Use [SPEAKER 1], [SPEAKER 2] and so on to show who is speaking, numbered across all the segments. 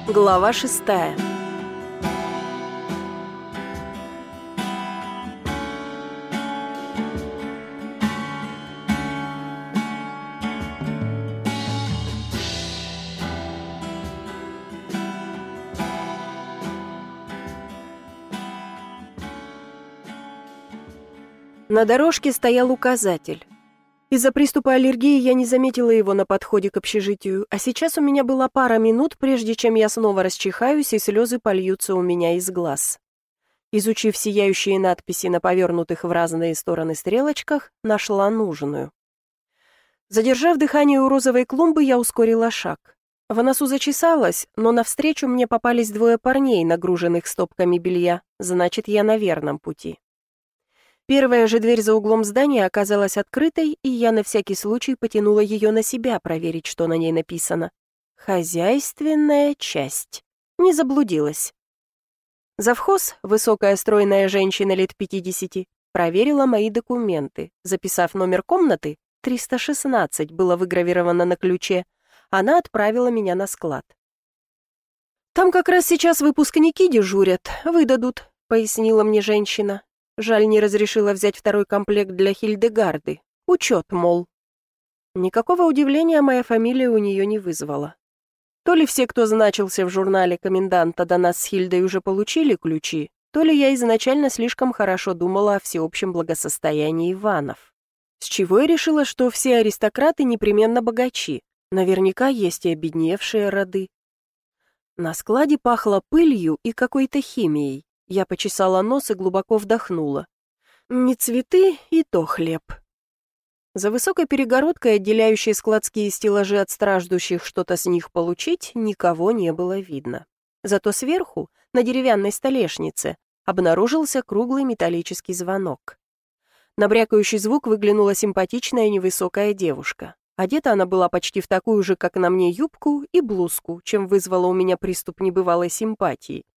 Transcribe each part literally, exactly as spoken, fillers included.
[SPEAKER 1] Глава шестая. На дорожке стоял указатель. Из-за приступа аллергии я не заметила его на подходе к общежитию, а сейчас у меня была пара минут, прежде чем я снова расчихаюсь и слезы польются у меня из глаз. Изучив сияющие надписи на повернутых в разные стороны стрелочках, нашла нужную. Задержав дыхание у розовой клумбы, я ускорила шаг. В носу зачесалась, но навстречу мне попались двое парней, нагруженных стопками белья, значит, я на верном пути. Первая же дверь за углом здания оказалась открытой, и я на всякий случай потянула ее на себя, проверить, что на ней написано. «Хозяйственная часть». Не заблудилась. Завхоз, высокая стройная женщина лет пятидесяти, проверила мои документы. Записав номер комнаты, триста шестнадцать было выгравировано на ключе, она отправила меня на склад. «Там как раз сейчас выпускники дежурят, выдадут», — пояснила мне женщина. Жаль, не разрешила взять второй комплект для Хильдегарды. Учет, мол. Никакого удивления моя фамилия у нее не вызвала. То ли все, кто значился в журнале коменданта до нас с Хильдой, уже получили ключи, то ли я изначально слишком хорошо думала о всеобщем благосостоянии Иванов. С чего я решила, что все аристократы непременно богачи. Наверняка есть и обедневшие роды. На складе пахло пылью и какой-то химией. Я почесала нос и глубоко вдохнула. Не цветы, и то хлеб. За высокой перегородкой, отделяющей складские стеллажи от страждущих что-то с них получить, никого не было видно. Зато сверху, на деревянной столешнице, обнаружился круглый металлический звонок. На брякающий звук выглянула симпатичная невысокая девушка. Одета она была почти в такую же, как на мне, юбку и блузку, чем вызвала у меня приступ небывалой симпатии.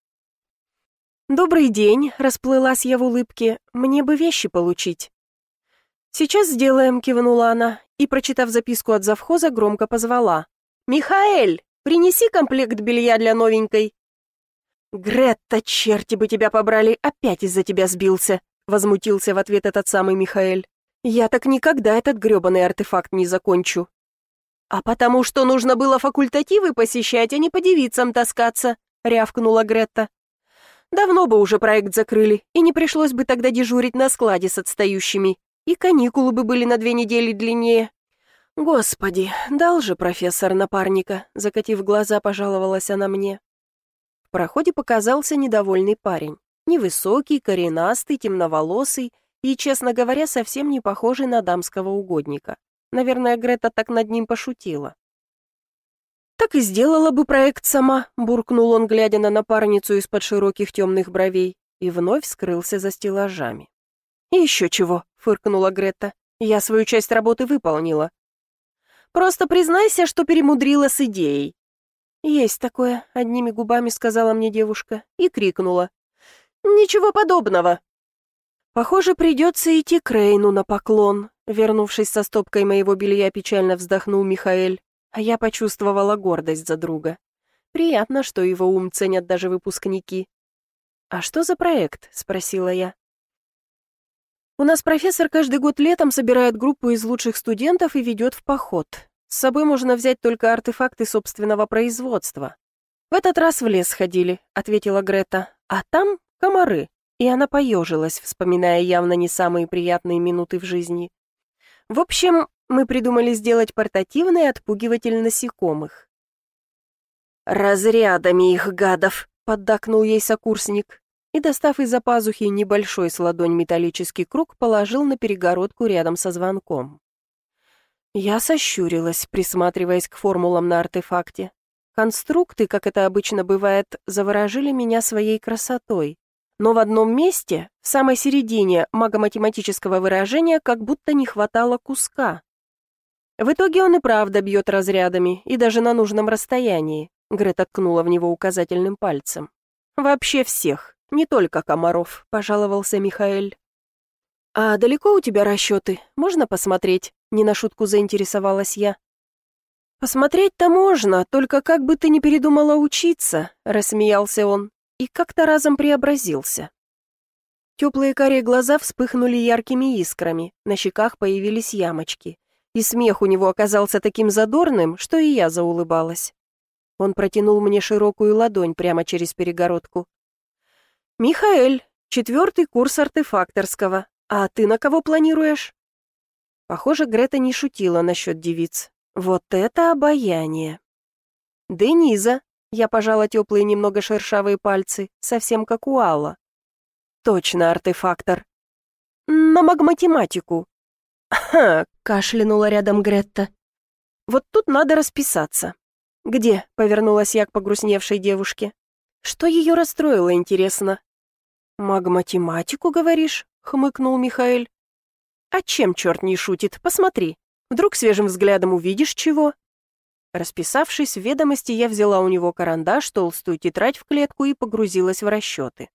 [SPEAKER 1] «Добрый день», — расплылась я в улыбке, — «мне бы вещи получить». «Сейчас сделаем», — кивнула она, и, прочитав записку от завхоза, громко позвала. «Михаэль, принеси комплект белья для новенькой». «Гретта, черти бы тебя побрали, опять из-за тебя сбился», — возмутился в ответ этот самый Михаэль. «Я так никогда этот грёбаный артефакт не закончу». «А потому что нужно было факультативы посещать, а не по девицам таскаться», — рявкнула Гретта. Давно бы уже проект закрыли, и не пришлось бы тогда дежурить на складе с отстающими, и каникулы бы были на две недели длиннее. Господи, дал же профессор напарника, закатив глаза, пожаловалась она мне. В проходе показался недовольный парень, невысокий, коренастый, темноволосый и, честно говоря, совсем не похожий на дамского угодника. Наверное, Грета так над ним пошутила. «Так и сделала бы проект сама», — буркнул он, глядя на напарницу из-под широких темных бровей, и вновь скрылся за стеллажами. «И еще чего», — фыркнула Гретта, — «я свою часть работы выполнила». «Просто признайся, что перемудрила с идеей». «Есть такое», — одними губами сказала мне девушка и крикнула. «Ничего подобного». «Похоже, придется идти к Рейну на поклон», — вернувшись со стопкой моего белья, печально вздохнул Михаэль. А я почувствовала гордость за друга. Приятно, что его ум ценят даже выпускники. «А что за проект?» — спросила я. «У нас профессор каждый год летом собирает группу из лучших студентов и ведет в поход. С собой можно взять только артефакты собственного производства. В этот раз в лес ходили», — ответила Грета, «а там комары». И она поежилась, вспоминая явно не самые приятные минуты в жизни. «В общем, мы придумали сделать портативный отпугиватель насекомых». «Разрядами их, гадов!» — поддакнул ей сокурсник и, достав из-за пазухи небольшой с ладонь металлический круг, положил на перегородку рядом со звонком. Я сощурилась, присматриваясь к формулам на артефакте. Конструкты, как это обычно бывает, заворожили меня своей красотой. Но в одном месте, в самой середине магоматематического выражения, как будто не хватало куска. В итоге он и правда бьет разрядами, и даже на нужном расстоянии. Грета ткнула в него указательным пальцем. «Вообще всех, не только комаров», — пожаловался Михаэль. «А далеко у тебя расчеты? Можно посмотреть?» — не на шутку заинтересовалась я. «Посмотреть-то можно, только как бы ты не передумала учиться», — рассмеялся он, и как-то разом преобразился. Теплые карие глаза вспыхнули яркими искрами, на щеках появились ямочки, и смех у него оказался таким задорным, что и я заулыбалась. Он протянул мне широкую ладонь прямо через перегородку. «Михаэль, четвертый курс артефакторского, а ты на кого планируешь?» Похоже, Грета не шутила насчет девиц. Вот это обаяние! «Дениза», — я пожала теплые немного шершавые пальцы, совсем как у Алла. «Точно артефактор». «На магматематику». «Ха», — кашлянула рядом Гретта. «Вот тут надо расписаться». «Где?» — повернулась я к погрустневшей девушке. Что ее расстроило, интересно? «Магматематику, говоришь?» — хмыкнул Михаэль. «А чем черт не шутит? Посмотри. Вдруг свежим взглядом увидишь чего?» Расписавшись в ведомости, я взяла у него карандаш, толстую тетрадь в клетку и погрузилась в расчеты.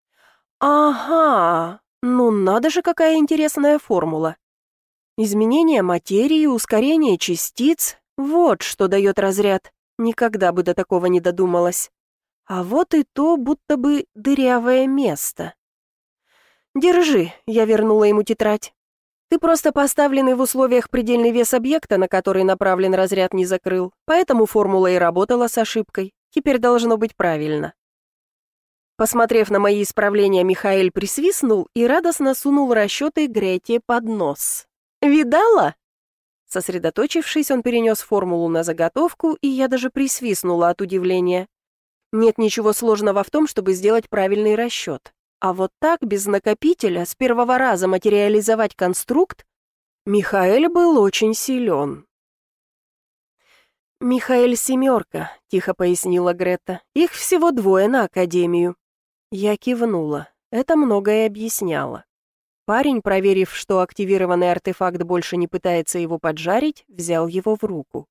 [SPEAKER 1] «Ага, ну надо же, какая интересная формула. Изменение материи, ускорение частиц — вот что дает разряд. Никогда бы до такого не додумалась. А вот и то, будто бы дырявое место. Держи, я вернула ему тетрадь. Ты просто поставленный в условиях предельный вес объекта, на который направлен разряд, не закрыл, поэтому формула и работала с ошибкой. Теперь должно быть правильно. Посмотрев на мои исправления, Михаэль присвистнул и радостно сунул расчеты Грете под нос. «Видала?» Сосредоточившись, он перенес формулу на заготовку, и я даже присвистнула от удивления. Нет ничего сложного в том, чтобы сделать правильный расчет. А вот так, без накопителя, с первого раза материализовать конструкт, Михаэль был очень силен. «Михаэль семерка», — тихо пояснила Грета. «Их всего двое на академию». Я кивнула. Это многое объясняло. Парень, проверив, что активированный артефакт больше не пытается его поджарить, взял его в руку.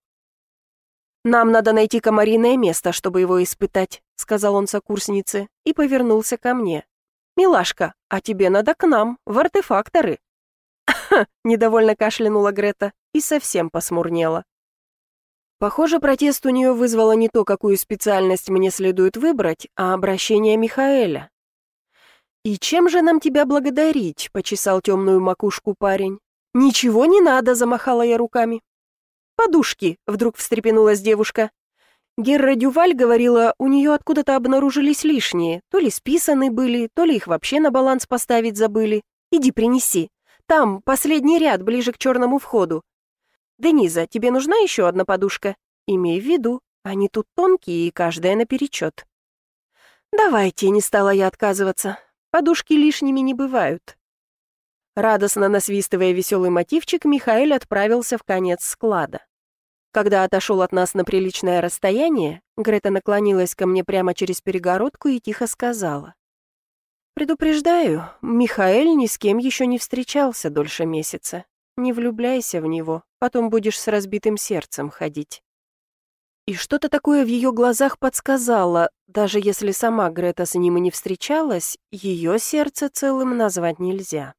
[SPEAKER 1] «Нам надо найти комариное место, чтобы его испытать», — сказал он сокурснице, и повернулся ко мне. «Милашка, а тебе надо к нам, в артефакторы». «Ха!» — недовольно кашлянула Грета и совсем посмурнела. Похоже, протест у нее вызвало не то, какую специальность мне следует выбрать, а обращение Михаэля. «И чем же нам тебя благодарить?» — почесал темную макушку парень. «Ничего не надо», — замахала я руками. «Подушки», — вдруг встрепенулась девушка. Герра Дюваль говорила, у нее откуда-то обнаружились лишние, то ли списаны были, то ли их вообще на баланс поставить забыли. Иди принеси. Там, последний ряд, ближе к черному входу. Дениза, тебе нужна еще одна подушка? Имей в виду, они тут тонкие и каждая наперечет. Давайте, не стала я отказываться. Подушки лишними не бывают. Радостно насвистывая веселый мотивчик, Михаэль отправился в конец склада. Когда отошел от нас на приличное расстояние, Грета наклонилась ко мне прямо через перегородку и тихо сказала. «Предупреждаю, Михаэль ни с кем еще не встречался дольше месяца. Не влюбляйся в него, потом будешь с разбитым сердцем ходить». И что-то такое в ее глазах подсказало, даже если сама Грета с ним и не встречалась, ее сердце целым назвать нельзя.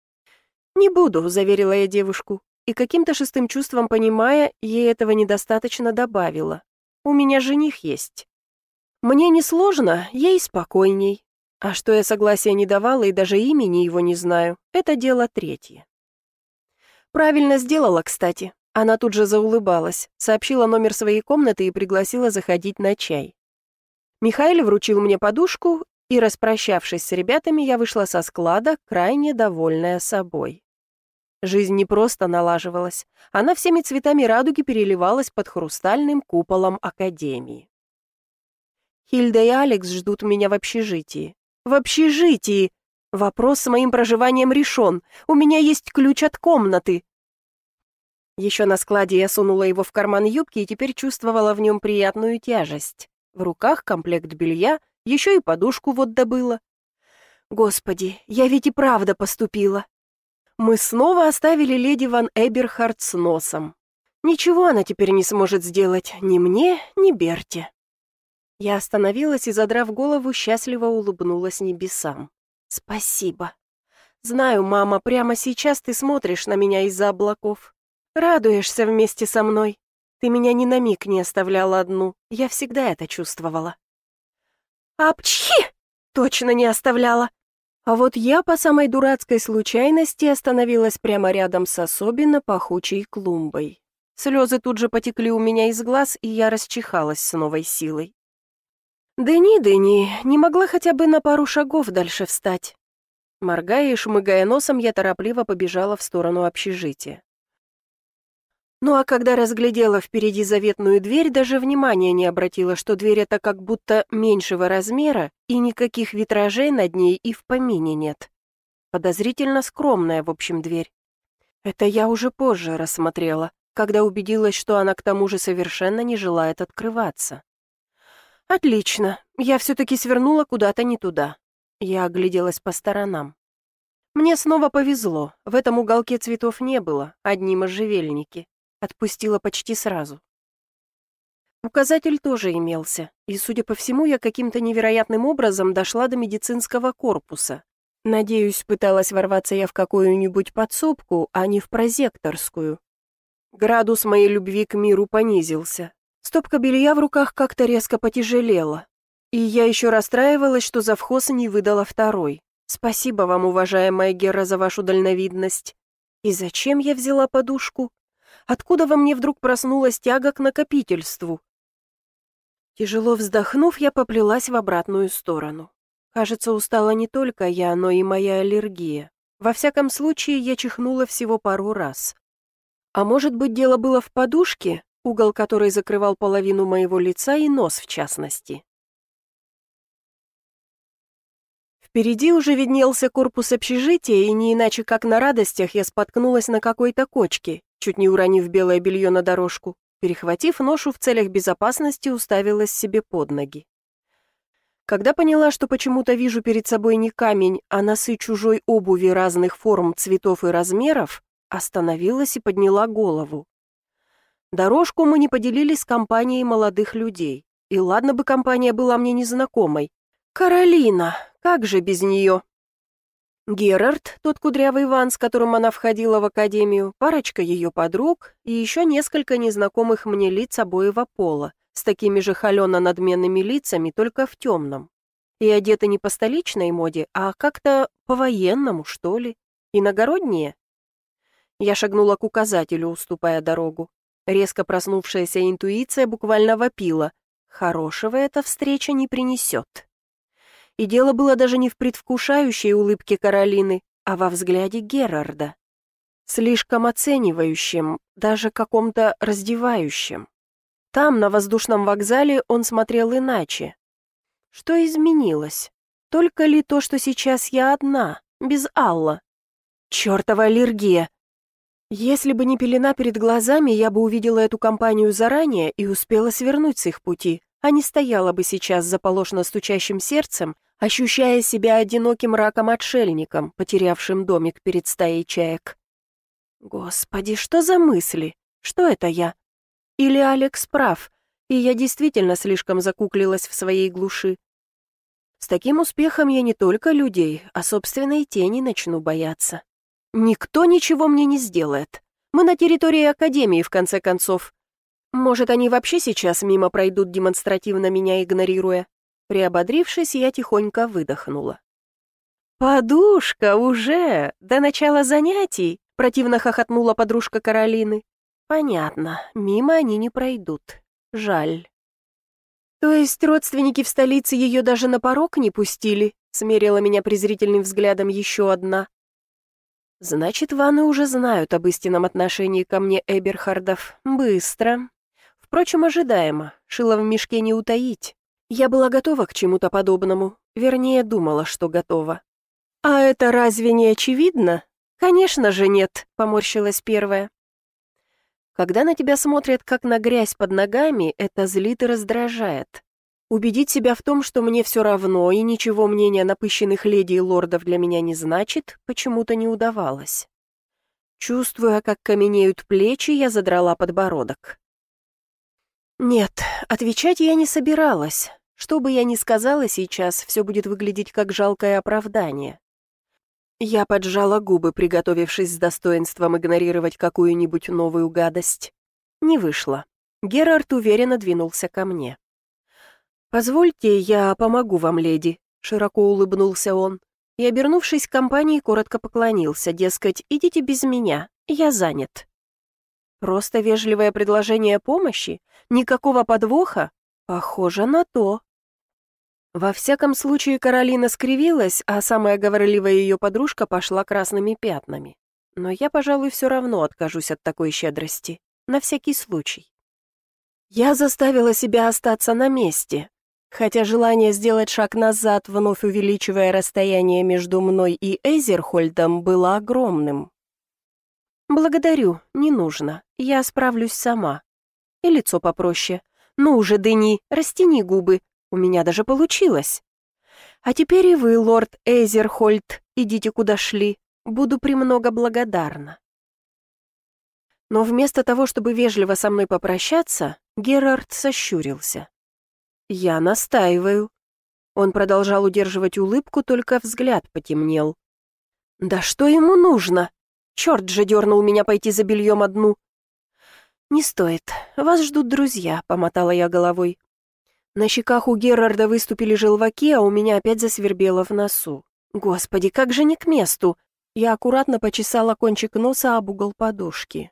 [SPEAKER 1] «Не буду», — заверила я девушку, и каким-то шестым чувством понимая, ей этого недостаточно добавила. «У меня жених есть. Мне не сложно, ей спокойней. А что я согласия не давала и даже имени его не знаю, это дело третье». Правильно сделала, кстати. Она тут же заулыбалась, сообщила номер своей комнаты и пригласила заходить на чай. Михаэль вручил мне подушку, и, распрощавшись с ребятами, я вышла со склада, крайне довольная собой. Жизнь не просто налаживалась, она всеми цветами радуги переливалась под хрустальным куполом академии. Хильда и Алекс ждут меня в общежитии. В общежитии! Вопрос с моим проживанием решен. У меня есть ключ от комнаты. Еще на складе я сунула его в карман юбки и теперь чувствовала в нем приятную тяжесть. В руках комплект белья, еще и подушку вот добыла. Господи, я ведь и правда поступила. Мы снова оставили леди Ван Эберхард с носом. Ничего она теперь не сможет сделать ни мне, ни Берте. Я остановилась и, задрав голову, счастливо улыбнулась небесам. Спасибо. Знаю, мама, прямо сейчас ты смотришь на меня из-за облаков. Радуешься вместе со мной. Ты меня ни на миг не оставляла одну, я всегда это чувствовала. Апчхи! Точно не оставляла. А вот я по самой дурацкой случайности остановилась прямо рядом с особенно пахучей клумбой. Слезы тут же потекли у меня из глаз, и я расчихалась с новой силой. Дени, Дени, не могла хотя бы на пару шагов дальше встать. Моргая и шмыгая носом, я торопливо побежала в сторону общежития. Ну а когда разглядела впереди заветную дверь, даже внимания не обратила, что дверь эта как будто меньшего размера, и никаких витражей над ней и в помине нет. Подозрительно скромная, в общем, дверь. Это я уже позже рассмотрела, когда убедилась, что она к тому же совершенно не желает открываться. Отлично, я все-таки свернула куда-то не туда. Я огляделась по сторонам. Мне снова повезло, в этом уголке цветов не было, одни можжевельники. Отпустила почти сразу. Указатель тоже имелся, и, судя по всему, я каким-то невероятным образом дошла до медицинского корпуса. Надеюсь, пыталась ворваться я в какую-нибудь подсобку, а не в прозекторскую. Градус моей любви к миру понизился. Стопка белья в руках как-то резко потяжелела. И я еще расстраивалась, что завхоз не выдала второй. Спасибо вам, уважаемая Гера, за вашу дальновидность. И зачем я взяла подушку? Откуда во мне вдруг проснулась тяга к накопительству? Тяжело вздохнув, я поплелась в обратную сторону. Кажется, устала не только я, но и моя аллергия. Во всяком случае, я чихнула всего пару раз. А может быть, дело было в подушке, угол которой закрывал половину моего лица и нос в частности. Впереди уже виднелся корпус общежития, и не иначе как на радостях я споткнулась на какой-то кочке, чуть не уронив белое белье на дорожку. Перехватив ношу в целях безопасности, уставилась себе под ноги. Когда поняла, что почему-то вижу перед собой не камень, а носы чужой обуви разных форм, цветов и размеров, остановилась и подняла голову. Дорожку мы не поделили с компанией молодых людей. И ладно бы компания была мне незнакомой. Каролина, как же без нее? Герард, тот кудрявый Иван, с которым она входила в академию, парочка ее подруг и еще несколько незнакомых мне лиц обоего пола, с такими же холено-надменными лицами, только в темном. И одеты не по столичной моде, а как-то по-военному, что ли, иногородние. Я шагнула к указателю, уступая дорогу. Резко проснувшаяся интуиция буквально вопила. Хорошего эта встреча не принесет. И дело было даже не в предвкушающей улыбке Каролины, а во взгляде Герарда. Слишком оценивающем, даже каком-то раздевающем. Там, на воздушном вокзале, он смотрел иначе. Что изменилось? Только ли то, что сейчас я одна, без Алла? Чёртова аллергия! Если бы не пелена перед глазами, я бы увидела эту компанию заранее и успела свернуть с их пути, а не стояла бы сейчас с заполошно стучащим сердцем, ощущая себя одиноким раком-отшельником, потерявшим домик перед стаей чаек. Господи, что за мысли? Что это я? Или Алекс прав, и я действительно слишком закуклилась в своей глуши? С таким успехом я не только людей, а собственной тени начну бояться. Никто ничего мне не сделает. Мы на территории Академии, в конце концов. Может, они вообще сейчас мимо пройдут, демонстративно меня игнорируя? Приободрившись, я тихонько выдохнула. «Подушка уже! До начала занятий!» — противно хохотнула подружка Каролины. «Понятно, мимо они не пройдут. Жаль». «То есть родственники в столице ее даже на порог не пустили?» — смерила меня презрительным взглядом еще одна. «Значит, ваны уже знают об истинном отношении ко мне Эберхардов. Быстро. Впрочем, ожидаемо. Шило в мешке не утаить. Я была готова к чему-то подобному. Вернее, думала, что готова». «А это разве не очевидно?» «Конечно же нет», — поморщилась первая. Когда на тебя смотрят как на грязь под ногами, это злит и раздражает. Убедить себя в том, что мне все равно и ничего мнения напыщенных леди и лордов для меня не значит, почему-то не удавалось. Чувствуя, как каменеют плечи, я задрала подбородок. Нет, отвечать я не собиралась. Что бы я ни сказала сейчас, все будет выглядеть как жалкое оправдание. Я поджала губы, приготовившись с достоинством игнорировать какую-нибудь новую гадость. Не вышло. Герард уверенно двинулся ко мне. «Позвольте, я помогу вам, леди», — широко улыбнулся он. И, обернувшись к компании, коротко поклонился, дескать, «идите без меня, я занят». Просто вежливое предложение помощи? Никакого подвоха? Похоже на то. Во всяком случае, Каролина скривилась, а самая говорливая ее подружка пошла красными пятнами. Но я, пожалуй, все равно откажусь от такой щедрости. На всякий случай. Я заставила себя остаться на месте, хотя желание сделать шаг назад, вновь увеличивая расстояние между мной и Эзерхольдом, было огромным. «Благодарю, не нужно, я справлюсь сама. И лицо попроще. Ну уже, Дени, растяни губы, у меня даже получилось. А теперь и вы, лорд Эзерхольд, идите куда шли, буду премного благодарна». Но вместо того, чтобы вежливо со мной попрощаться, Герард сощурился. «Я настаиваю». Он продолжал удерживать улыбку, только взгляд потемнел. «Да что ему нужно? Черт же дернул меня пойти за бельем одну». «Не стоит, вас ждут друзья», — помотала я головой. На щеках у Герарда выступили желваки, а у меня опять засвербело в носу. Господи, как же не к месту! Я аккуратно почесала кончик носа об угол подушки.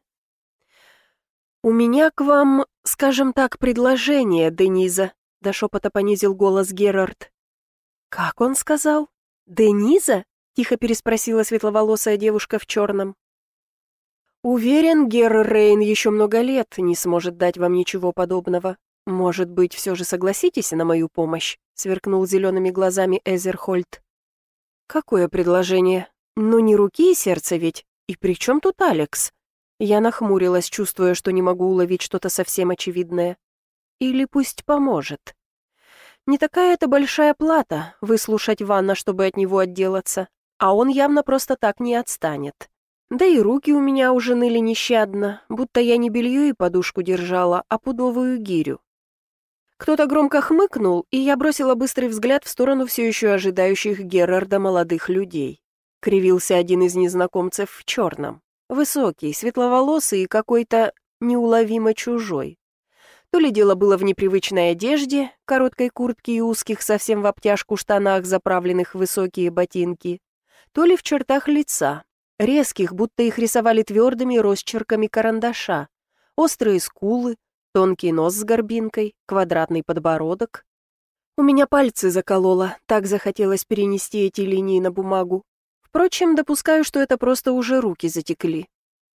[SPEAKER 1] «У меня к вам, скажем так, предложение, Дениза», — до шепота понизил голос Герард. «Как он сказал? Дениза?» — тихо переспросила светловолосая девушка в черном. «Уверен, Герр Рейн еще много лет не сможет дать вам ничего подобного. Может быть, все же согласитесь на мою помощь?» — сверкнул зелеными глазами Эзерхольд. «Какое предложение? Ну не руки и сердце ведь. И при чем тут Алекс?» Я нахмурилась, чувствуя, что не могу уловить что-то совсем очевидное. Или пусть поможет. Не такая это большая плата — выслушать Ванна, чтобы от него отделаться, а он явно просто так не отстанет. Да и руки у меня уже ныли нещадно, будто я не белье и подушку держала, а пудовую гирю. Кто-то громко хмыкнул, и я бросила быстрый взгляд в сторону все еще ожидающих Герарда молодых людей. Кривился один из незнакомцев в черном. Высокий, светловолосый и какой-то неуловимо чужой. То ли дело было в непривычной одежде, короткой куртке и узких совсем в обтяжку штанах, заправленных в высокие ботинки, то ли в чертах лица, резких, будто их рисовали твердыми росчерками карандаша, острые скулы, тонкий нос с горбинкой, квадратный подбородок. У меня пальцы закололо, так захотелось перенести эти линии на бумагу. Впрочем, допускаю, что это просто уже руки затекли.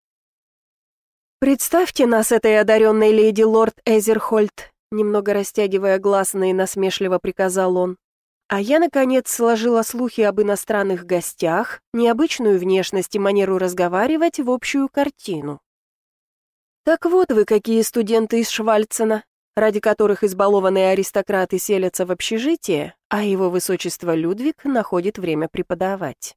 [SPEAKER 1] «Представьте нас этой одаренной леди, лорд Эзерхольд», немного растягивая гласные, насмешливо приказал он. А я, наконец, сложила слухи об иностранных гостях, необычную внешность и манеру разговаривать в общую картину. Так вот вы какие студенты из Швальцена, ради которых избалованные аристократы селятся в общежитие, а его высочество Людвиг находит время преподавать.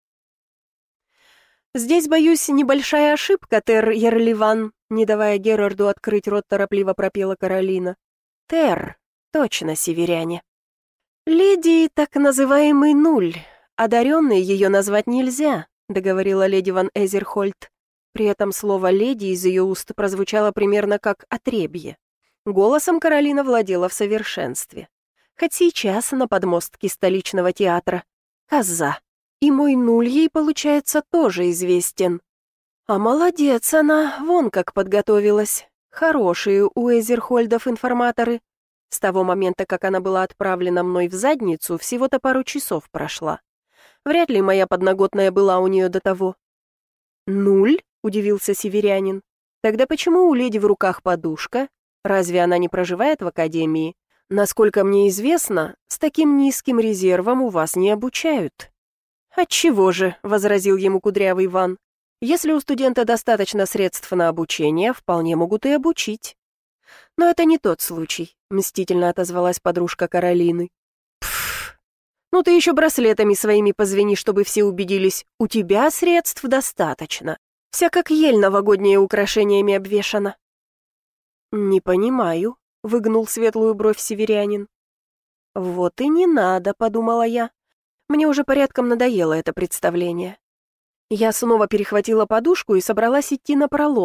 [SPEAKER 1] «Здесь, боюсь, небольшая ошибка, Тер Ерливан», не давая Герарду открыть рот, торопливо пропела Каролина. «Тер, точно северяне. Леди так называемый нуль, одаренной ее назвать нельзя», договорила леди ван Эзерхольд. При этом слово «леди» из ее уст прозвучало примерно как «отребье». Голосом Каролина владела в совершенстве. Хоть сейчас на подмостке столичного театра. Коза. И мой нуль ей, получается, тоже известен. А молодец она, вон как подготовилась. Хорошие у Эзерхольдов информаторы. С того момента, как она была отправлена мной в задницу, всего-то пару часов прошла. Вряд ли моя подноготная была у нее до того. «Нуль?» — удивился северянин. «Тогда почему у леди в руках подушка? Разве она не проживает в академии? Насколько мне известно, с таким низким резервом у вас не обучают». «Отчего же?» — возразил ему кудрявый Иван. «Если у студента достаточно средств на обучение, вполне могут и обучить». «Но это не тот случай», — мстительно отозвалась подружка Каролины. «Пф, ну ты еще браслетами своими позвени, чтобы все убедились, у тебя средств достаточно. Вся как ель новогодняя украшениями обвешана». «Не понимаю», — выгнул светлую бровь северянин. «Вот и не надо», — подумала я. Мне уже порядком надоело это представление. Я снова перехватила подушку и собралась идти напролом,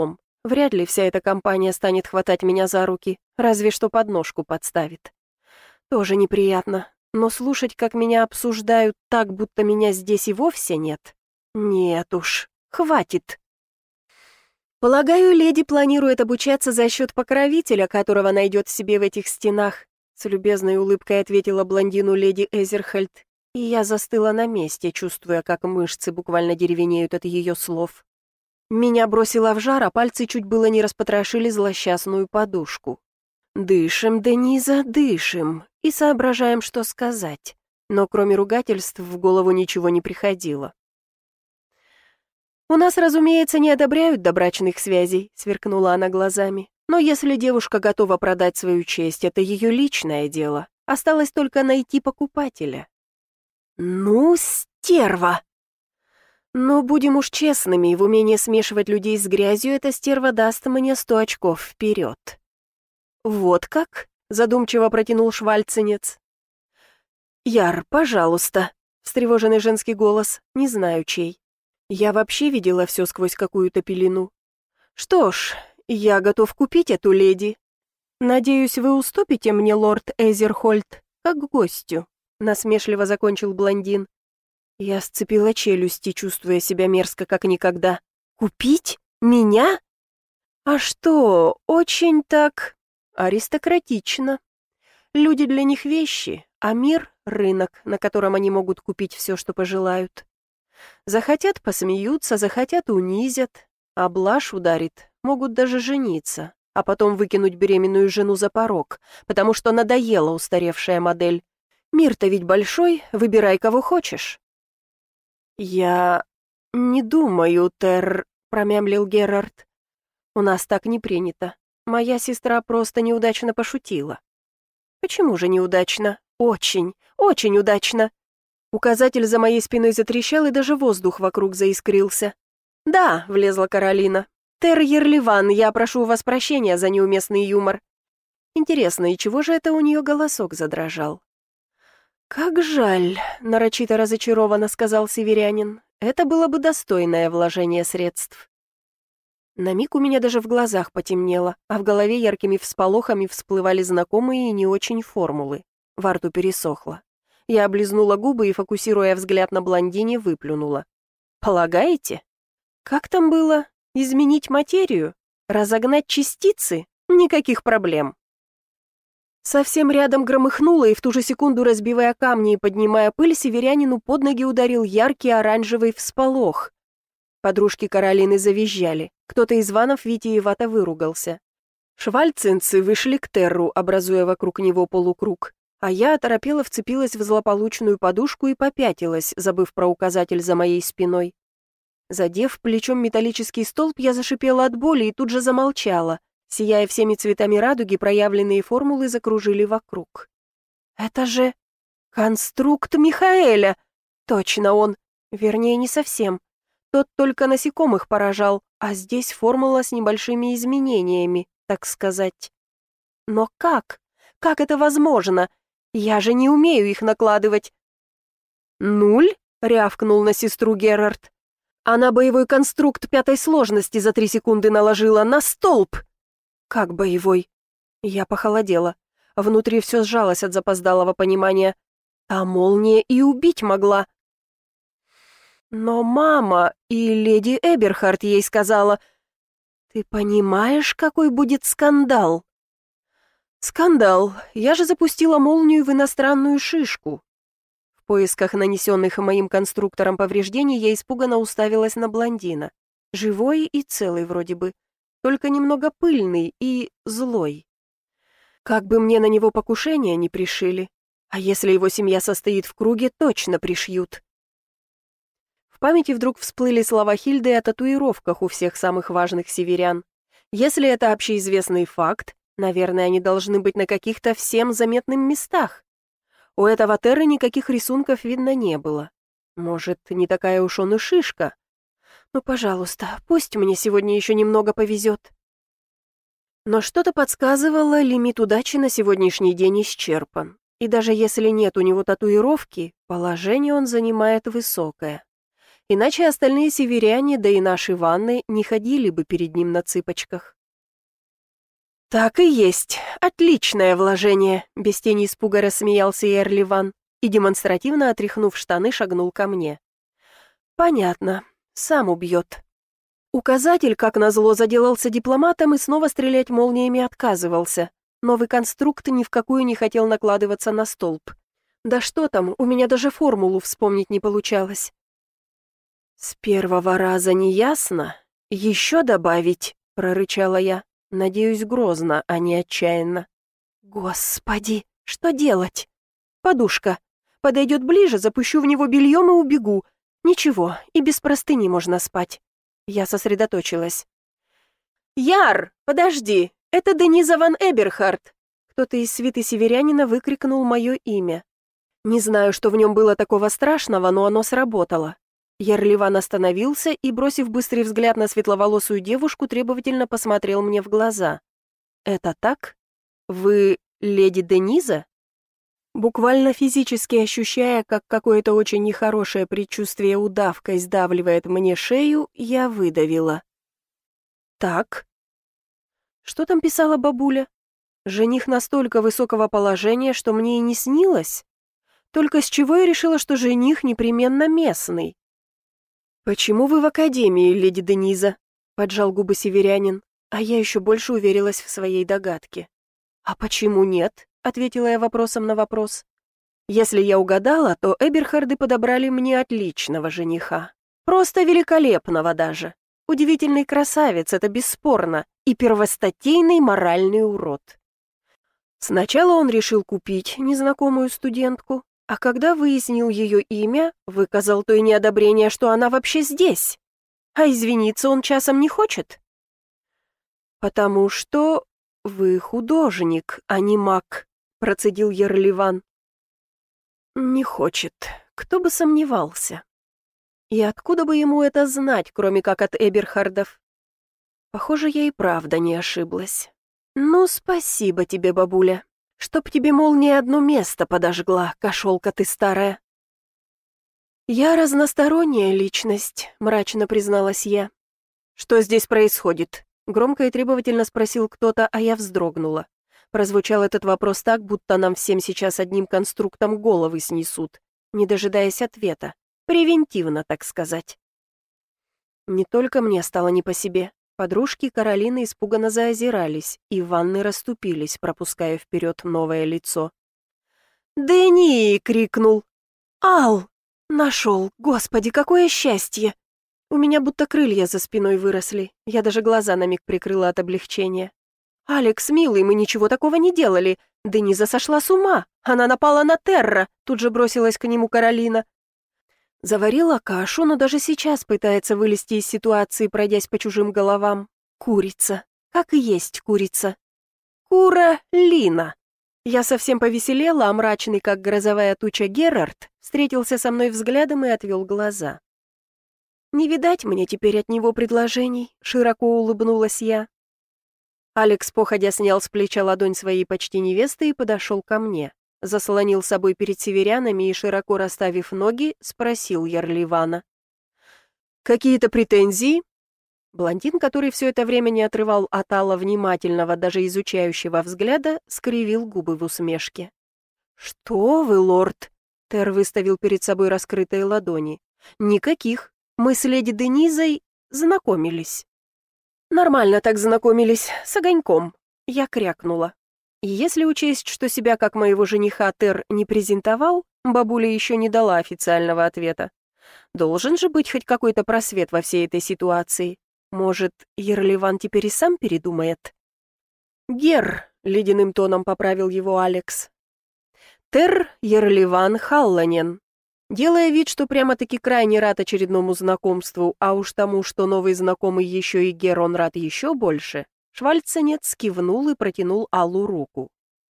[SPEAKER 1] Вряд ли вся эта компания станет хватать меня за руки, разве что подножку подставит. Тоже неприятно, но слушать, как меня обсуждают так, будто меня здесь и вовсе нет. Нет уж, хватит. Полагаю, леди планирует обучаться за счет покровителя, которого найдет себе в этих стенах, с любезной улыбкой ответила блондину леди Эзерхольд, и я застыла на месте, чувствуя, как мышцы буквально деревенеют от ее слов. Меня бросило в жар, а пальцы чуть было не распотрошили злосчастную подушку. Дышим, Дениза, дышим, и соображаем, что сказать. Но кроме ругательств в голову ничего не приходило. «У нас, разумеется, не одобряют добрачных связей», — сверкнула она глазами. «Но если девушка готова продать свою честь, это ее личное дело. Осталось только найти покупателя». «Ну, стерва!» Но будем уж честными, в умении смешивать людей с грязью эта стерва даст мне сто очков вперед. «Вот как?» — задумчиво протянул швальценец. «Яр, пожалуйста», — встревоженный женский голос, не знаю чей. Я вообще видела все сквозь какую-то пелену. «Что ж, я готов купить эту леди. Надеюсь, вы уступите мне, лорд Эзерхольд, как гостю», — насмешливо закончил блондин. Я сцепила челюсти, чувствуя себя мерзко, как никогда. «Купить? Меня? А что, очень так аристократично. Люди для них вещи, а мир — рынок, на котором они могут купить все, что пожелают. Захотят — посмеются, захотят — унизят, а блажь ударит, могут даже жениться, а потом выкинуть беременную жену за порог, потому что надоела устаревшая модель. Мир-то ведь большой, выбирай, кого хочешь». «Я не думаю, Тер», — промямлил Герард. «У нас так не принято. Моя сестра просто неудачно пошутила». «Почему же неудачно? Очень, очень удачно». Указатель за моей спиной затрещал, и даже воздух вокруг заискрился. «Да», — влезла Каролина. «Тер Ерливан, я прошу у вас прощения за неуместный юмор». Интересно, и чего же это у нее голосок задрожал? «Как жаль», — нарочито разочарованно сказал северянин. «Это было бы достойное вложение средств». На миг у меня даже в глазах потемнело, а в голове яркими всполохами всплывали знакомые и не очень формулы. Во рту пересохло. Я облизнула губы и, фокусируя взгляд на блондине, выплюнула. «Полагаете? Как там было? Изменить материю? Разогнать частицы? Никаких проблем». Совсем рядом громыхнуло, и в ту же секунду, разбивая камни и поднимая пыль, северянину под ноги ударил яркий оранжевый всполох. Подружки Каролины завизжали. Кто-то из ванов витиевато выругался. Швальценцы вышли к Терру, образуя вокруг него полукруг, а я оторопела вцепилась в злополучную подушку и попятилась, забыв про указатель за моей спиной. Задев плечом металлический столб, я зашипела от боли и тут же замолчала. Сияя всеми цветами радуги, проявленные формулы закружили вокруг. «Это же конструкт Михаэля!» «Точно он! Вернее, не совсем. Тот только насекомых поражал, а здесь формула с небольшими изменениями, так сказать. Но как? Как это возможно? Я же не умею их накладывать». «Нуль?» — рявкнул на сестру Герард. «Она боевой конструкт пятой сложности за три секунды наложила на столб!» «Как боевой?» Я похолодела. Внутри все сжалось от запоздалого понимания. А молния и убить могла. Но мама и леди Эберхард ей сказала: «Ты понимаешь, какой будет скандал?» «Скандал. Я же запустила молнию в иностранную шишку». В поисках нанесенных моим конструктором повреждений я испуганно уставилась на блондина. Живой и целый вроде бы. Только немного пыльный и злой. Как бы мне на него покушение не пришили, а если его семья состоит в круге, точно пришьют. В памяти вдруг всплыли слова Хильды о татуировках у всех самых важных северян. Если это общеизвестный факт, наверное, они должны быть на каких-то всем заметных местах. У этого Терры никаких рисунков видно не было. Может, не такая уж он и шишка. Ну, пожалуйста, пусть мне сегодня еще немного повезет. Но что-то подсказывало, лимит удачи на сегодняшний день исчерпан. И даже если нет у него татуировки, положение он занимает высокое. Иначе остальные северяне, да и наши ванны, не ходили бы перед ним на цыпочках. «Так и есть. Отличное вложение», — без тени испуга рассмеялся Ерливан и, демонстративно отряхнув штаны, шагнул ко мне. «Понятно. Сам убьет». Указатель, как назло, заделался дипломатом и снова стрелять молниями отказывался. Новый конструкт ни в какую не хотел накладываться на столб. Да что там, у меня даже формулу вспомнить не получалось. «С первого раза не ясно? Еще добавить?» — прорычала я. Надеюсь, грозно, а не отчаянно. «Господи, что делать?» «Подушка. Подойдет ближе, запущу в него бельем и убегу. Ничего, и без простыни можно спать». Я сосредоточилась. «Яр, подожди, это Дениза ван Эберхард!» Кто-то из свиты северянина выкрикнул мое имя. Не знаю, что в нем было такого страшного, но оно сработало. Ерливан остановился и, бросив быстрый взгляд на светловолосую девушку, требовательно посмотрел мне в глаза. «Это так? Вы леди Дениза?» Буквально физически ощущая, как какое-то очень нехорошее предчувствие удавкой сдавливает мне шею, я выдавила. «Так?» Что там писала бабуля? Жених настолько высокого положения, что мне и не снилось? Только с чего я решила, что жених непременно местный? «Почему вы в академии, леди Дениза?» — поджал губы северянин, а я еще больше уверилась в своей догадке. «А почему нет?» — ответила я вопросом на вопрос. «Если я угадала, то Эберхарды подобрали мне отличного жениха. Просто великолепного даже. Удивительный красавец, это бесспорно, и первостатейный моральный урод». Сначала он решил купить незнакомую студентку, а когда выяснил ее имя, выказал то и неодобрение, что она вообще здесь. А извиниться он часом не хочет? «Потому что вы художник, а не маг», — процедил Ерливан. «Не хочет. Кто бы сомневался. И откуда бы ему это знать, кроме как от Эберхардов? Похоже, я и правда не ошиблась. Ну, спасибо тебе, бабуля. Чтоб тебе молния одно место подожгла, кошелка ты старая». «Я разносторонняя личность», — мрачно призналась я. «Что здесь происходит?» — громко и требовательно спросил кто-то, а я вздрогнула. Прозвучал этот вопрос так, будто нам всем сейчас одним конструктом головы снесут, не дожидаясь ответа. Превентивно, так сказать. Не только мне стало не по себе. Подружки Каролины испуганно заозирались, и ванны расступились, пропуская вперед новое лицо. «Дени!» — крикнул. «Ал! Нашел! Господи, какое счастье!» У меня будто крылья за спиной выросли. Я даже глаза на миг прикрыла от облегчения. «Алекс, милый, мы ничего такого не делали. Дениза сошла с ума. Она напала на Терра», — тут же бросилась к нему Каролина. Заварила кашу, но даже сейчас пытается вылезти из ситуации, пройдясь по чужим головам. Курица. Как и есть курица. Кура Лина. Я совсем повеселела, а мрачный, как грозовая туча Герард, встретился со мной взглядом и отвел глаза. «Не видать мне теперь от него предложений», — широко улыбнулась я. Алекс походя снял с плеча ладонь своей почти невесты и подошел ко мне. Заслонил собой перед северянами и, широко расставив ноги, спросил Ерливана. «Какие-то претензии?» Блондин, который все это время не отрывал от Алла внимательного, даже изучающего взгляда, скривил губы в усмешке. «Что вы, лорд?» Тер выставил перед собой раскрытые ладони. «Никаких. Мы с леди Денизой знакомились». «Нормально так знакомились, с огоньком». Я крякнула. И если учесть, что себя как моего жениха Тер не презентовал, бабуля еще не дала официального ответа. Должен же быть хоть какой-то просвет во всей этой ситуации. Может, Ерливан теперь и сам передумает? «Гер», — ледяным тоном поправил его Алекс. «Тер Ерливан Халланен». Делая вид, что прямо-таки крайне рад очередному знакомству, а уж тому, что новый знакомый еще и Гер, он рад еще больше, Швальценец кивнул и протянул Аллу руку.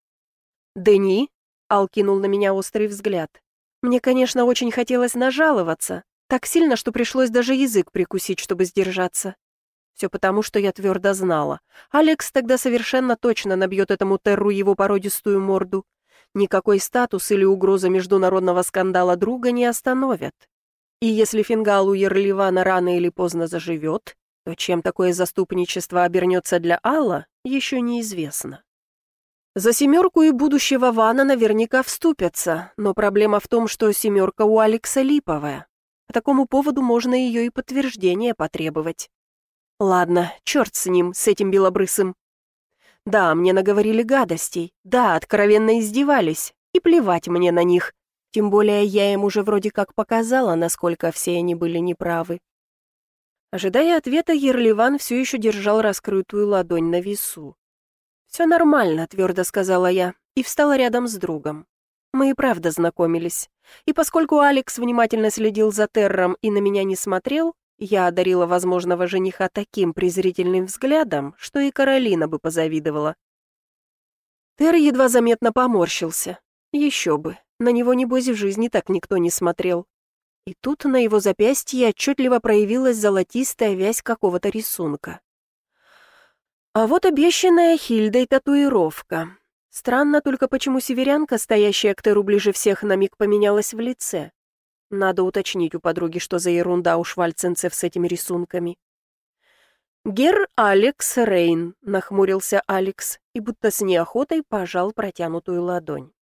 [SPEAKER 1] «Дени?» — Ал кинул на меня острый взгляд. Мне, конечно, очень хотелось нажаловаться, так сильно, что пришлось даже язык прикусить, чтобы сдержаться. Все потому, что я твердо знала. Алекс тогда совершенно точно набьет этому Терру его породистую морду. Никакой статус или угроза международного скандала друга не остановят. И если фингал у Ерливана рано или поздно заживет, то чем такое заступничество обернется для Алла, еще неизвестно. За семерку и будущего Вана наверняка вступятся, но проблема в том, что семерка у Алекса липовая. По такому поводу можно ее и подтверждение потребовать. Ладно, черт с ним, с этим белобрысым. Да, мне наговорили гадостей, да, откровенно издевались, и плевать мне на них. Тем более я им уже вроде как показала, насколько все они были неправы. Ожидая ответа, Ерливан все еще держал раскрытую ладонь на весу. «Все нормально», — твердо сказала я, и встала рядом с другом. Мы и правда знакомились. И поскольку Алекс внимательно следил за Терром и на меня не смотрел, я одарила возможного жениха таким презрительным взглядом, что и Каролина бы позавидовала. Терр едва заметно поморщился. Еще бы, на него, небось, в жизни так никто не смотрел. И тут на его запястье отчетливо проявилась золотистая вязь какого-то рисунка. А вот обещанная Хильдой татуировка. Странно только, почему северянка, стоящая к Теру ближе всех, на миг поменялась в лице. Надо уточнить у подруги, что за ерунда у швальценцев с этими рисунками. «Гер Алекс Рейн», — нахмурился Алекс и будто с неохотой пожал протянутую ладонь.